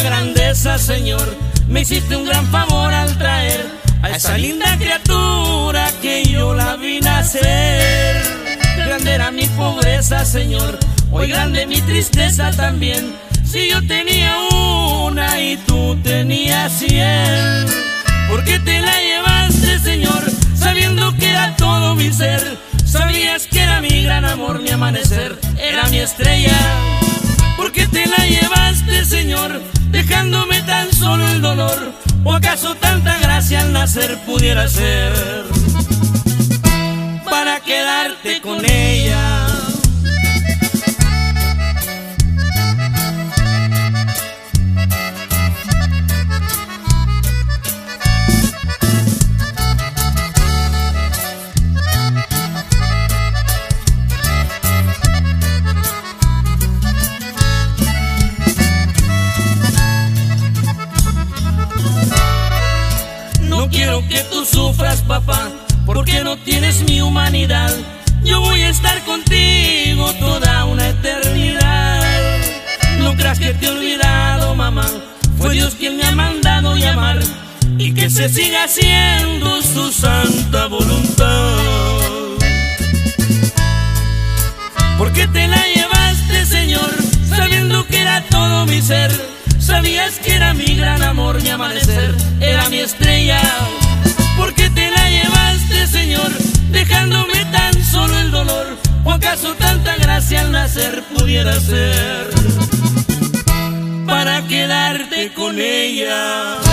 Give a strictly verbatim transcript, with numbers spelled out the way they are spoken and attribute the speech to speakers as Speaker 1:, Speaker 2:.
Speaker 1: grandeza, Señor. Me hiciste un gran favor al traer a esa linda criatura que yo la vi nacer. Grande era mi pobreza, Señor, hoy grande mi tristeza también. Si yo tenía una y tú tenías cien, ¿por qué te la llevaste, Señor, sabiendo que era todo mi ser? Sabías que era mi gran amor, mi amanecer, era mi estrella. ¿Por qué te la llevaste, Señor, dejándome tan solo el dolor? ¿O acaso tanta gracia al nacer pudiera ser para quedarte con ella? No quiero que tú sufras, papá, porque no tienes mi humanidad. Yo voy a estar contigo toda una eternidad. No creas que te he olvidado, mamá, fue Dios quien me ha mandado llamar, y que se siga haciendo su santa voluntad. ¿Por qué te la llevaste, Señor, sabiendo que era todo mi ser? Sabías que era mi gran amor, mi amanecer, era mi estrella. ¿Por qué te la llevaste, Señor, dejándome tan solo el dolor? ¿O acaso tanta gracia al nacer pudiera ser para quedarte con ella?